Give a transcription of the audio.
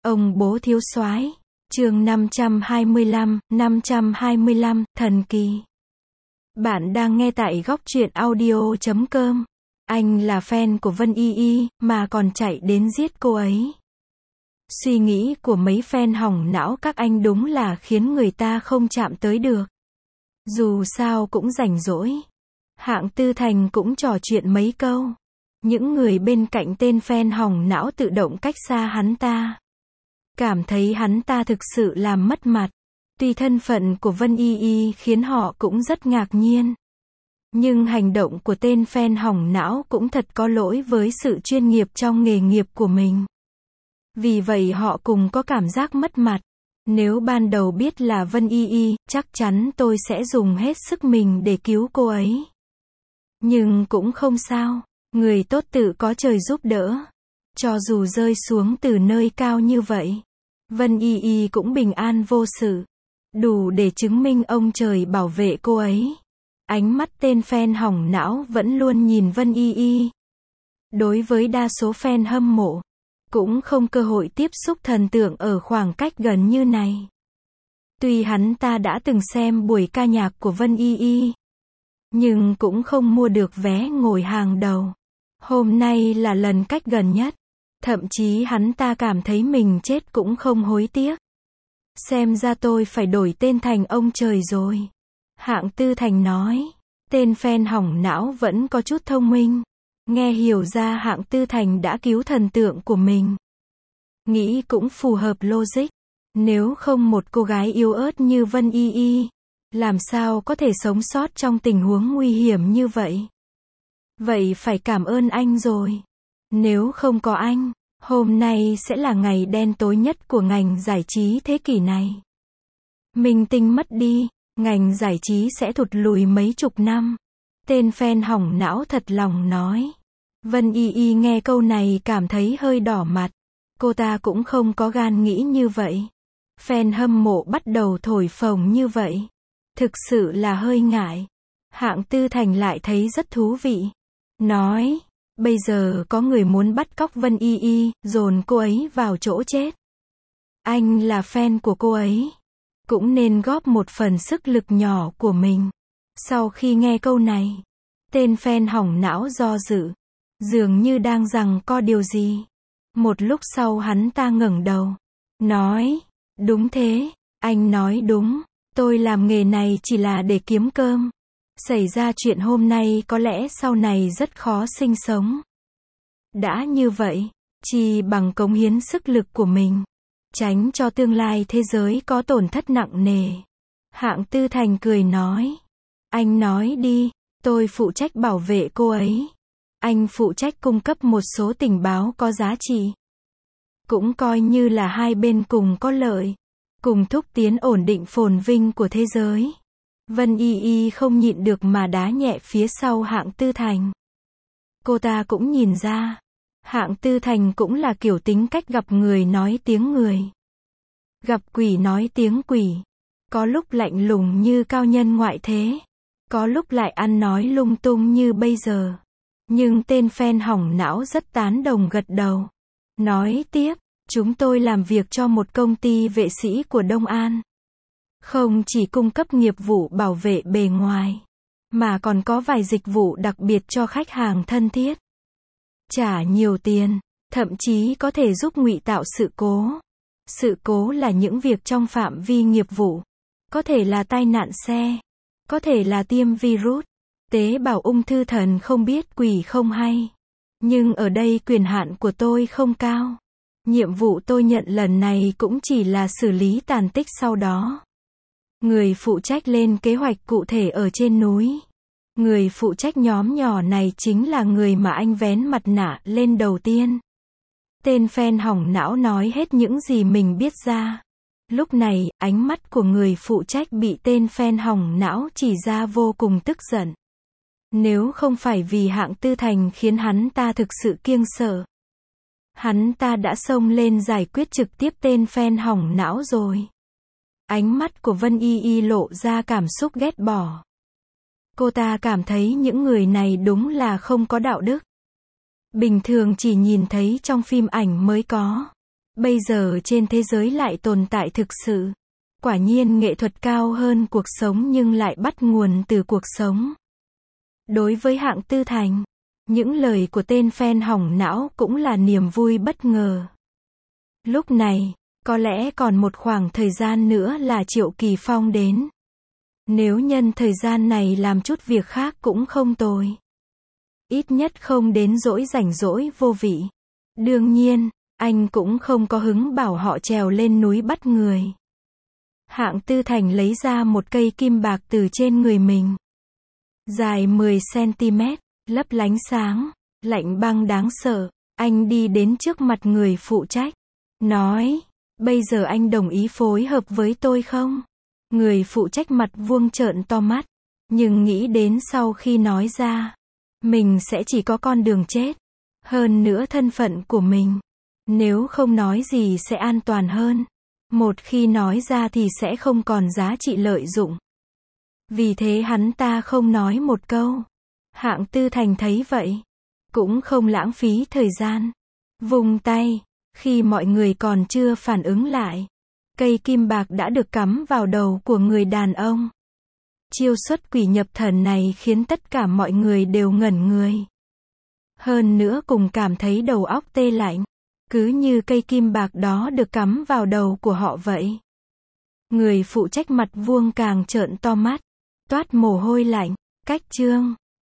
Ông bố thiếu soái. Chương 525, thần kỳ. Bạn đang nghe tại góc truyện audio.com. Anh là fan của Vân Y mà còn chạy đến giết cô ấy. Suy nghĩ của mấy fan hỏng não các anh đúng là khiến người ta không chạm tới được. Dù sao cũng rảnh rỗi. Hạng Tư Thành cũng trò chuyện mấy câu. Những người bên cạnh tên fan hỏng não tự động cách xa hắn ta. Cảm thấy hắn ta thực sự làm mất mặt. Tuy thân phận của Vân Y khiến họ cũng rất ngạc nhiên. Nhưng hành động của tên fan hỏng não cũng thật có lỗi với sự chuyên nghiệp trong nghề nghiệp của mình. Vì vậy họ cùng có cảm giác mất mặt. Nếu ban đầu biết là Vân Y, chắc chắn tôi sẽ dùng hết sức mình để cứu cô ấy. Nhưng cũng không sao. Người tốt tự có trời giúp đỡ. Cho dù rơi xuống từ nơi cao như vậy, Vân Y cũng bình an vô sự. Đủ để chứng minh ông trời bảo vệ cô ấy. Ánh mắt tên fan hỏng não vẫn luôn nhìn Vân Y. Đối với đa số fan hâm mộ, cũng không cơ hội tiếp xúc thần tượng ở khoảng cách gần như này. Tuy hắn ta đã từng xem buổi ca nhạc của Vân Y, nhưng cũng không mua được vé ngồi hàng đầu. Hôm nay là lần cách gần nhất. Thậm chí hắn ta cảm thấy mình chết cũng không hối tiếc. Xem ra tôi phải đổi tên thành ông trời rồi. Hạng Tư Thành nói. Tên fan hỏng não vẫn có chút thông minh. Nghe hiểu ra Hạng Tư Thành đã cứu thần tượng của mình. Nghĩ cũng phù hợp logic. Nếu không một cô gái yếu ớt như Vân Y, làm sao có thể sống sót trong tình huống nguy hiểm như vậy? Vậy phải cảm ơn anh rồi. Nếu không có anh, hôm nay sẽ là ngày đen tối nhất của ngành giải trí thế kỷ này. Minh tinh mất đi, ngành giải trí sẽ thụt lùi mấy chục năm. Tên fan hỏng não thật lòng nói. Vân Y nghe câu này cảm thấy hơi đỏ mặt. Cô ta cũng không có gan nghĩ như vậy. Fan hâm mộ bắt đầu thổi phồng như vậy. Thực sự là hơi ngại. Hạng Tư Thành lại thấy rất thú vị. Nói, bây giờ có người muốn bắt cóc Vân Y, dồn cô ấy vào chỗ chết. Anh là fan của cô ấy, cũng nên góp một phần sức lực nhỏ của mình. Sau khi nghe câu này, tên fan hỏng não do dự, dường như đang giằng co điều gì. Một lúc sau hắn ta ngẩng đầu, nói, đúng thế, anh nói đúng, tôi làm nghề này chỉ là để kiếm cơm. Xảy ra chuyện hôm nay có lẽ sau này rất khó sinh sống. Đã như vậy, chỉ bằng cống hiến sức lực của mình, tránh cho tương lai thế giới có tổn thất nặng nề. Hạng Tư Thành cười nói. Anh nói đi, tôi phụ trách bảo vệ cô ấy. Anh phụ trách cung cấp một số tình báo có giá trị. Cũng coi như là hai bên cùng có lợi. Cùng thúc tiến ổn định phồn vinh của thế giới. Vân Y không nhịn được mà đá nhẹ phía sau Hạng Tư Thành. Cô ta cũng nhìn ra. Hạng Tư Thành cũng là kiểu tính cách gặp người nói tiếng người. Gặp quỷ nói tiếng quỷ. Có lúc lạnh lùng như cao nhân ngoại thế. Có lúc lại ăn nói lung tung như bây giờ. Nhưng tên fan hỏng não rất tán đồng gật đầu. Nói tiếp, chúng tôi làm việc cho một công ty vệ sĩ của Đông An. Không chỉ cung cấp nghiệp vụ bảo vệ bề ngoài, mà còn có vài dịch vụ đặc biệt cho khách hàng thân thiết. Trả nhiều tiền, thậm chí có thể giúp ngụy tạo sự cố. Sự cố là những việc trong phạm vi nghiệp vụ. Có thể là tai nạn xe, có thể là tiêm virus, tế bào ung thư thần không biết quỷ không hay. Nhưng ở đây quyền hạn của tôi không cao. Nhiệm vụ tôi nhận lần này cũng chỉ là xử lý tàn tích sau đó. Người phụ trách lên kế hoạch cụ thể ở trên núi. Người phụ trách nhóm nhỏ này chính là người mà anh vén mặt nạ lên đầu tiên. Tên fan hỏng não nói hết những gì mình biết ra. Lúc này, ánh mắt của người phụ trách bị tên fan hỏng não chỉ ra vô cùng tức giận. Nếu không phải vì Hạng Tư Thành khiến hắn ta thực sự kiêng sợ, hắn ta đã xông lên giải quyết trực tiếp tên fan hỏng não rồi. Ánh mắt của Vân Y lộ ra cảm xúc ghét bỏ. Cô ta cảm thấy những người này đúng là không có đạo đức. Bình thường chỉ nhìn thấy trong phim ảnh mới có. Bây giờ trên thế giới lại tồn tại thực sự. Quả nhiên nghệ thuật cao hơn cuộc sống nhưng lại bắt nguồn từ cuộc sống. Đối với Hạng Tư Thành, những lời của tên fan hỏng não cũng là niềm vui bất ngờ. Lúc này, có lẽ còn một khoảng thời gian nữa là Triệu Kỳ Phong đến. Nếu nhân thời gian này làm chút việc khác cũng không tồi. Ít nhất không đến dỗi rảnh rỗi vô vị. Đương nhiên, anh cũng không có hứng bảo họ trèo lên núi bắt người. Hạng Tư Thành lấy ra một cây kim bạc từ trên người mình. Dài 10 cm, lấp lánh sáng, lạnh băng đáng sợ. Anh đi đến trước mặt người phụ trách. Nói, bây giờ anh đồng ý phối hợp với tôi không? Người phụ trách mặt vuông trợn to mắt. Nhưng nghĩ đến sau khi nói ra, mình sẽ chỉ có con đường chết. Hơn nữa thân phận của mình. Nếu không nói gì sẽ an toàn hơn. Một khi nói ra thì sẽ không còn giá trị lợi dụng. Vì thế hắn ta không nói một câu. Hạng Tư Thành thấy vậy, cũng không lãng phí thời gian. Vung tay, khi mọi người còn chưa phản ứng lại, cây kim bạc đã được cắm vào đầu của người đàn ông. Chiêu xuất quỷ nhập thần này khiến tất cả mọi người đều ngẩn người. Hơn nữa cùng cảm thấy đầu óc tê lạnh. Cứ như cây kim bạc đó được cắm vào đầu của họ vậy. Người phụ trách mặt vuông càng trợn to mắt, toát mồ hôi lạnh. Cách chương